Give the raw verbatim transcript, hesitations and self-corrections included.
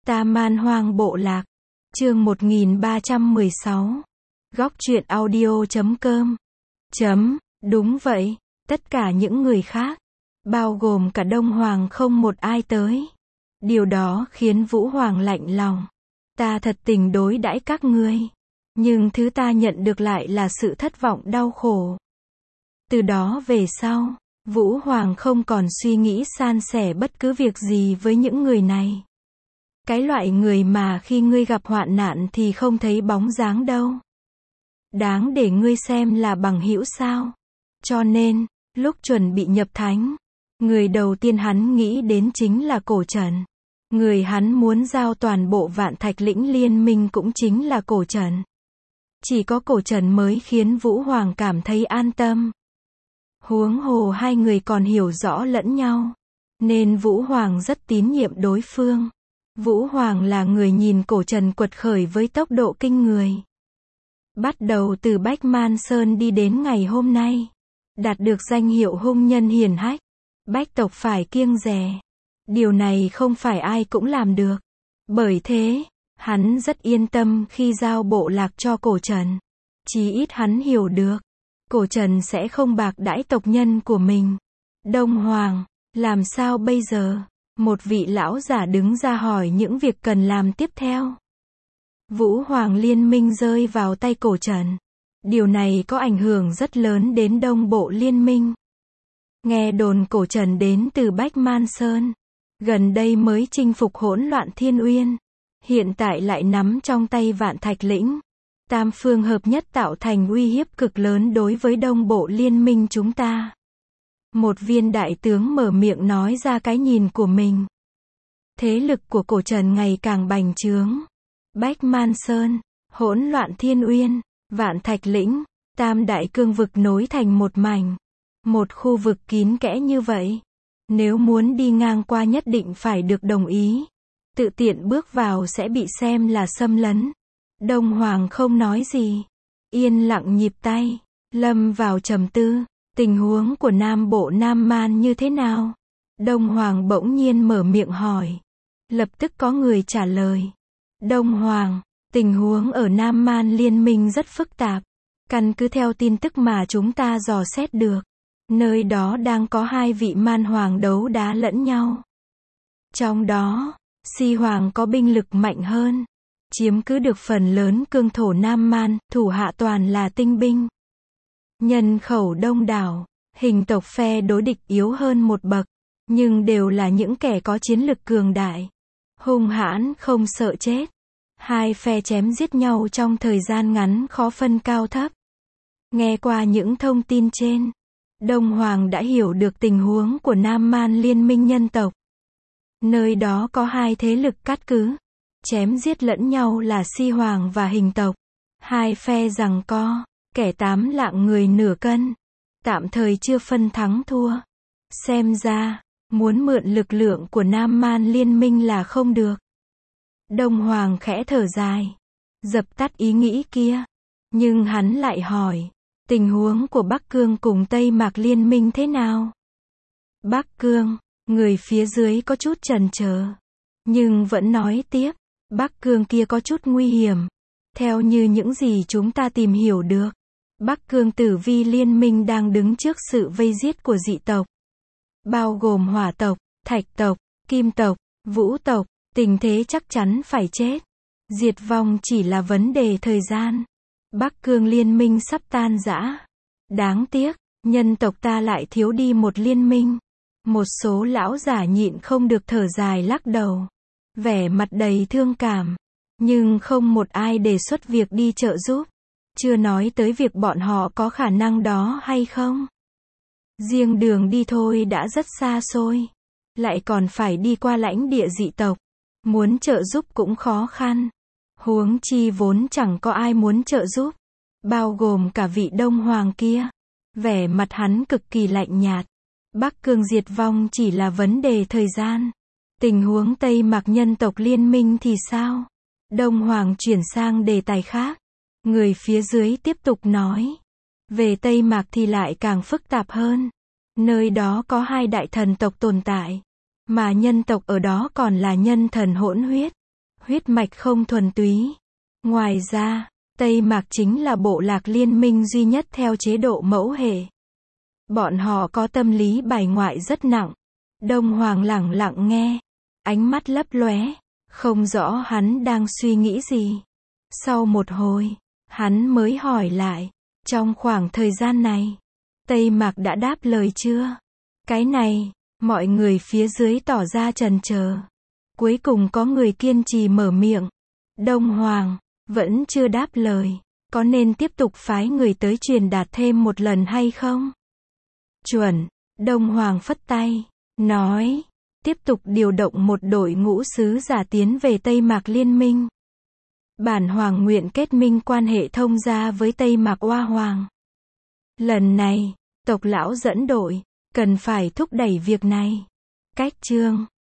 Ta Man Hoang Bộ Lạc. Chương một nghìn ba trăm mười sáu. Góc truyện audio chấm com. Chấm, đúng vậy, tất cả những người khác, bao gồm cả Đông Hoàng không một ai tới. Điều đó khiến Vũ Hoàng lạnh lòng. Ta thật tình đối đãi các ngươi, nhưng thứ ta nhận được lại là sự thất vọng đau khổ. Từ đó về sau, Vũ Hoàng không còn suy nghĩ san sẻ bất cứ việc gì với những người này. Cái loại người mà khi ngươi gặp hoạn nạn thì không thấy bóng dáng đâu. Đáng để ngươi xem là bằng hữu sao? Cho nên, lúc chuẩn bị nhập thánh, người đầu tiên hắn nghĩ đến chính là Cổ Trần. Người hắn muốn giao toàn bộ Vạn Thạch Lĩnh liên minh cũng chính là Cổ Trần. Chỉ có Cổ Trần mới khiến Vũ Hoàng cảm thấy an tâm. Huống hồ hai người còn hiểu rõ lẫn nhau, nên Vũ Hoàng rất tín nhiệm đối phương. Vũ Hoàng là người nhìn Cổ Trần quật khởi với tốc độ kinh người. Bắt đầu từ Bách Man Sơn đi đến ngày hôm nay, đạt được danh hiệu hung nhân hiển hách, bách tộc phải kiêng dè. Điều này không phải ai cũng làm được. Bởi thế, hắn rất yên tâm khi giao bộ lạc cho Cổ Trần. Chí ít hắn hiểu được, Cổ Trần sẽ không bạc đãi tộc nhân của mình. Đông Hoàng, làm sao bây giờ? Một vị lão giả đứng ra hỏi những việc cần làm tiếp theo. Vũ Hoàng liên minh rơi vào tay Cổ Trần. Điều này có ảnh hưởng rất lớn đến Đông Bộ liên minh. Nghe đồn Cổ Trần đến từ Bách Man Sơn, gần đây mới chinh phục hỗn loạn Thiên Uyên, hiện tại lại nắm trong tay Vạn Thạch Lĩnh. Tam phương hợp nhất tạo thành uy hiếp cực lớn đối với Đông Bộ liên minh chúng ta. Một viên đại tướng mở miệng nói ra cái nhìn của mình. Thế lực của Cổ Trần ngày càng bành trướng. Bách Man Sơn, hỗn loạn Thiên Uyên, Vạn Thạch Lĩnh, tam đại cương vực nối thành một mảnh. Một khu vực kín kẽ như vậy, nếu muốn đi ngang qua nhất định phải được đồng ý. Tự tiện bước vào sẽ bị xem là xâm lấn. Đông Hoàng không nói gì, yên lặng nhịp tay, lâm vào trầm tư. Tình huống của Nam Bộ Nam Man như thế nào? Đông Hoàng bỗng nhiên mở miệng hỏi. Lập tức có người trả lời. Đông Hoàng, tình huống ở Nam Man liên minh rất phức tạp. Căn cứ theo tin tức mà chúng ta dò xét được, nơi đó đang có hai vị Man Hoàng đấu đá lẫn nhau. Trong đó, Si Hoàng có binh lực mạnh hơn, chiếm cứ được phần lớn cương thổ Nam Man, thủ hạ toàn là tinh binh. Nhân khẩu đông đảo, hình tộc phe đối địch yếu hơn một bậc, nhưng đều là những kẻ có chiến lực cường đại, hung hãn không sợ chết. Hai phe chém giết nhau trong thời gian ngắn khó phân cao thấp. Nghe qua những thông tin trên, Đông Hoàng đã hiểu được tình huống của Nam Man liên minh nhân tộc. Nơi đó có hai thế lực cát cứ, chém giết lẫn nhau là Si Hoàng và hình tộc. Hai phe giằng co, kẻ tám lạng người nửa cân, tạm thời chưa phân thắng thua. Xem ra, muốn mượn lực lượng của Nam Man liên minh là không được. Đông Hoàng khẽ thở dài, dập tắt ý nghĩ kia. Nhưng hắn lại hỏi, tình huống của Bắc Cương cùng Tây Mạc liên minh thế nào? Bắc Cương, người phía dưới có chút chần chờ, nhưng vẫn nói tiếp, Bắc Cương kia có chút nguy hiểm. Theo như những gì chúng ta tìm hiểu được, Bắc Cương Tử Vi liên minh đang đứng trước sự vây giết của dị tộc, bao gồm hỏa tộc, thạch tộc, kim tộc, vũ tộc. Tình thế chắc chắn phải chết. Diệt vong chỉ là vấn đề thời gian. Bắc Cương liên minh sắp tan rã. Đáng tiếc, nhân tộc ta lại thiếu đi một liên minh. Một số lão giả nhịn không được thở dài lắc đầu, vẻ mặt đầy thương cảm. Nhưng không một ai đề xuất việc đi trợ giúp. Chưa nói tới việc bọn họ có khả năng đó hay không. Riêng đường đi thôi đã rất xa xôi, lại còn phải đi qua lãnh địa dị tộc. Muốn trợ giúp cũng khó khăn. Huống chi vốn chẳng có ai muốn trợ giúp, bao gồm cả vị Đông Hoàng kia. Vẻ mặt hắn cực kỳ lạnh nhạt. Bắc Cương diệt vong chỉ là vấn đề thời gian. Tình huống Tây Mạc nhân tộc liên minh thì sao? Đông Hoàng chuyển sang đề tài khác. Người phía dưới tiếp tục nói. Về Tây Mạc thì lại càng phức tạp hơn. Nơi đó có hai đại thần tộc tồn tại. Mà nhân tộc ở đó còn là nhân thần hỗn huyết. huyết mạch không thuần túy. Ngoài ra, Tây Mạc chính là bộ lạc liên minh duy nhất theo chế độ mẫu hệ. Bọn họ có tâm lý bài ngoại rất nặng. Đông Hoàng lẳng lặng nghe, ánh mắt lấp lóe, không rõ hắn đang suy nghĩ gì. Sau một hồi, hắn mới hỏi lại, trong khoảng thời gian này, Tây Mạc đã đáp lời chưa? Cái này, mọi người phía dưới tỏ ra trần chờ. Cuối cùng có người kiên trì mở miệng. Đông Hoàng, vẫn chưa đáp lời, có nên tiếp tục phái người tới truyền đạt thêm một lần hay không? Chuẩn, Đông Hoàng phất tay, nói, tiếp tục điều động một đội ngũ sứ giả tiến về Tây Mạc Liên minh. Bản Hoàng nguyện kết minh quan hệ thông gia với Tây Mạc Oa Hoàng. Lần này, tộc lão dẫn đội, cần phải thúc đẩy việc này. Cách chương